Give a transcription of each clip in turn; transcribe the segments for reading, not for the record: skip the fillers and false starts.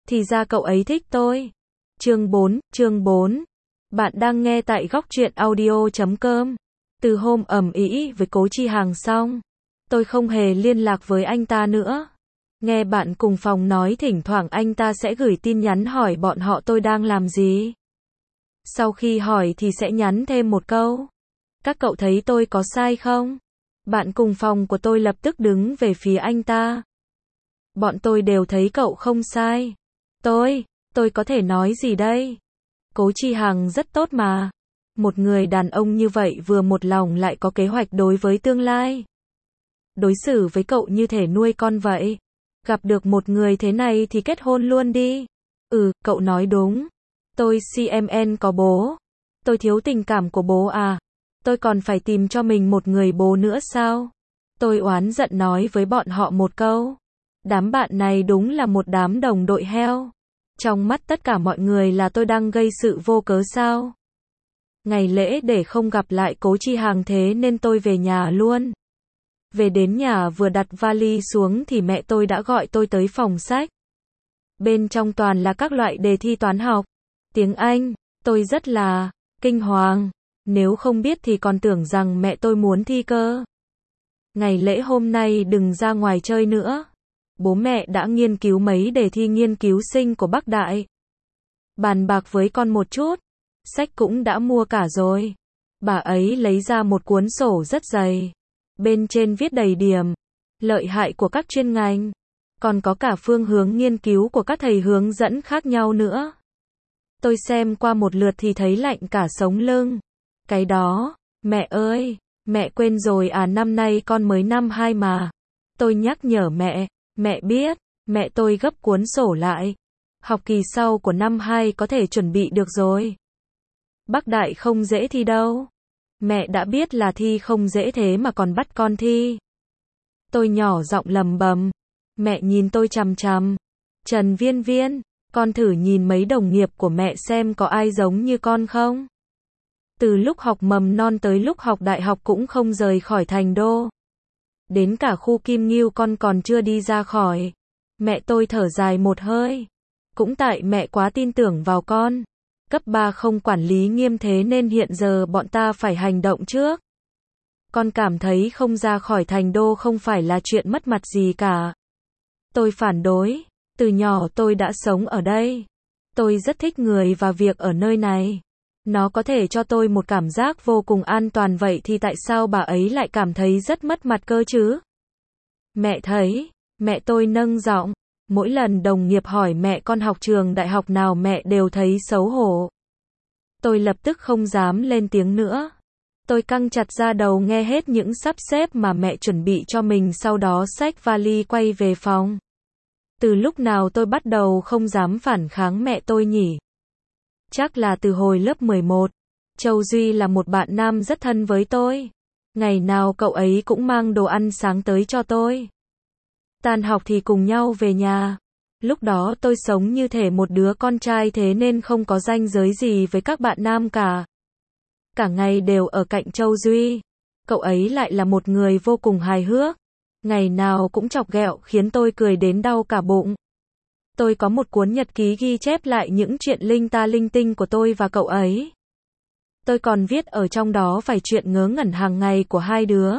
Thì ra cậu ấy thích tôi. Chương 4. Bạn đang nghe tại góc truyện audio.com. Từ hôm ầm ĩ với Cố Chi Hằng xong, tôi không hề liên lạc với anh ta nữa. Nghe bạn cùng phòng nói thỉnh thoảng anh ta sẽ gửi tin nhắn hỏi bọn họ tôi đang làm gì. Sau khi hỏi thì sẽ nhắn thêm một câu: các cậu thấy tôi có sai không? Bạn cùng phòng của tôi lập tức đứng về phía anh ta. Bọn tôi đều thấy cậu không sai. Tôi có thể nói gì đây? Cố Chi Hằng rất tốt mà. Một người đàn ông như vậy vừa một lòng lại có kế hoạch đối với tương lai. Đối xử với cậu như thể nuôi con vậy. Gặp được một người thế này thì kết hôn luôn đi. Cậu nói đúng. Tôi CMN có bố. Tôi thiếu tình cảm của bố à? Tôi còn phải tìm cho mình một người bố nữa sao? Tôi oán giận nói với bọn họ một câu. Đám bạn này đúng là một đám đồng đội heo. Trong mắt tất cả mọi người là tôi đang gây sự vô cớ sao? Ngày lễ để không gặp lại Cố Chi Hằng thế nên tôi về nhà luôn. Về đến nhà vừa đặt vali xuống thì mẹ tôi đã gọi tôi tới phòng sách. Bên trong toàn là các loại đề thi toán học, tiếng Anh, tôi rất là kinh hoàng. Nếu không biết thì còn tưởng rằng mẹ tôi muốn thi cơ. Ngày lễ hôm nay đừng ra ngoài chơi nữa. Bố mẹ đã nghiên cứu mấy đề thi nghiên cứu sinh của Bắc Đại. Bàn bạc với con một chút. Sách cũng đã mua cả rồi. Bà ấy lấy ra một cuốn sổ rất dày. Bên trên viết đầy điểm, lợi hại của các chuyên ngành. Còn có cả phương hướng nghiên cứu của các thầy hướng dẫn khác nhau nữa. Tôi xem qua một lượt thì thấy lạnh cả sống lưng. Cái đó, mẹ ơi, mẹ quên rồi à, năm nay con mới năm 2 mà. Tôi nhắc nhở mẹ biết, mẹ tôi gấp cuốn sổ lại. Học kỳ sau của năm 2 có thể chuẩn bị được rồi. Bắc Đại không dễ thi đâu. Mẹ đã biết là thi không dễ thế mà còn bắt con thi. Tôi nhỏ giọng lầm bầm. Mẹ nhìn tôi chằm chằm. Trần Viên Viên, con thử nhìn mấy đồng nghiệp của mẹ xem có ai giống như con không? Từ lúc học mầm non tới lúc học đại học cũng không rời khỏi thành đô. Đến cả khu Kim Ngưu con còn chưa đi ra khỏi. Mẹ tôi thở dài một hơi. Cũng tại mẹ quá tin tưởng vào con. Cấp 3 không quản lý nghiêm thế nên hiện giờ bọn ta phải hành động trước. Con cảm thấy không ra khỏi thành đô không phải là chuyện mất mặt gì cả. Tôi phản đối. Từ nhỏ tôi đã sống ở đây. Tôi rất thích người và việc ở nơi này. Nó có thể cho tôi một cảm giác vô cùng an toàn, vậy thì tại sao bà ấy lại cảm thấy rất mất mặt cơ chứ? Mẹ thấy, mẹ tôi nâng giọng. Mỗi lần đồng nghiệp hỏi mẹ con học trường đại học nào mẹ đều thấy xấu hổ. Tôi lập tức không dám lên tiếng nữa. Tôi căng chặt da đầu nghe hết những sắp xếp mà mẹ chuẩn bị cho mình, sau đó xách vali quay về phòng. Từ lúc nào tôi bắt đầu không dám phản kháng mẹ tôi nhỉ? Chắc là từ hồi lớp 11. Châu Duy là một bạn nam rất thân với tôi. Ngày nào cậu ấy cũng mang đồ ăn sáng tới cho tôi. Tan học thì cùng nhau về nhà. Lúc đó tôi sống như thể một đứa con trai thế nên không có ranh giới gì với các bạn nam cả. Cả ngày đều ở cạnh Châu Duy. Cậu ấy lại là một người vô cùng hài hước. Ngày nào cũng chọc ghẹo khiến tôi cười đến đau cả bụng. Tôi có một cuốn nhật ký ghi chép lại những chuyện linh ta linh tinh của tôi và cậu ấy. Tôi còn viết ở trong đó vài chuyện ngớ ngẩn hàng ngày của hai đứa.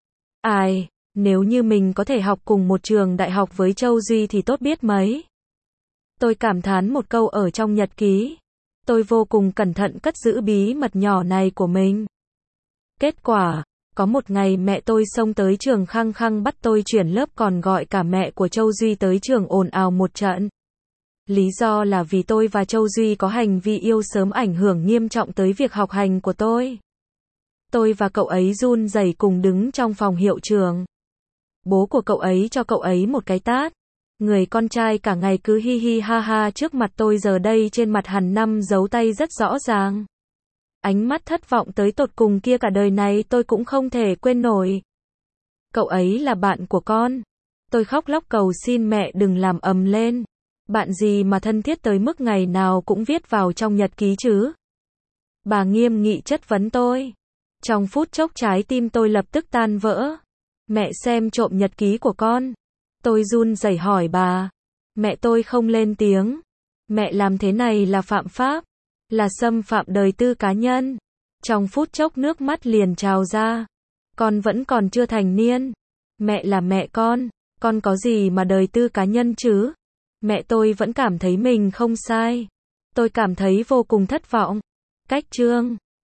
Ai, nếu như mình có thể học cùng một trường đại học với Châu Duy thì tốt biết mấy. Tôi cảm thán một câu ở trong nhật ký. Tôi vô cùng cẩn thận cất giữ bí mật nhỏ này của mình. Kết quả, có một ngày mẹ tôi xông tới trường khăng khăng bắt tôi chuyển lớp, còn gọi cả mẹ của Châu Duy tới trường ồn ào một trận. Lý do là vì tôi và Châu Duy có hành vi yêu sớm ảnh hưởng nghiêm trọng tới việc học hành của tôi. Tôi và cậu ấy run rẩy cùng đứng trong phòng hiệu trưởng. Bố của cậu ấy cho cậu ấy một cái tát. Người con trai cả ngày cứ hi hi ha ha trước mặt tôi, giờ đây trên mặt hằn 5 dấu tay rất rõ ràng. Ánh mắt thất vọng tới tột cùng kia cả đời này tôi cũng không thể quên nổi. Cậu ấy là bạn của con. Tôi khóc lóc cầu xin mẹ đừng làm ầm lên. Bạn gì mà thân thiết tới mức ngày nào cũng viết vào trong nhật ký chứ? Bà nghiêm nghị chất vấn tôi. Trong phút chốc trái tim tôi lập tức tan vỡ. Mẹ xem trộm nhật ký của con. Tôi run rẩy hỏi bà. Mẹ tôi không lên tiếng. Mẹ làm thế này là phạm pháp, là xâm phạm đời tư cá nhân. Trong phút chốc nước mắt liền trào ra. Con vẫn còn chưa thành niên. Mẹ là mẹ con có gì mà đời tư cá nhân chứ? Mẹ tôi vẫn cảm thấy mình không sai. Tôi cảm thấy vô cùng thất vọng. Cách chương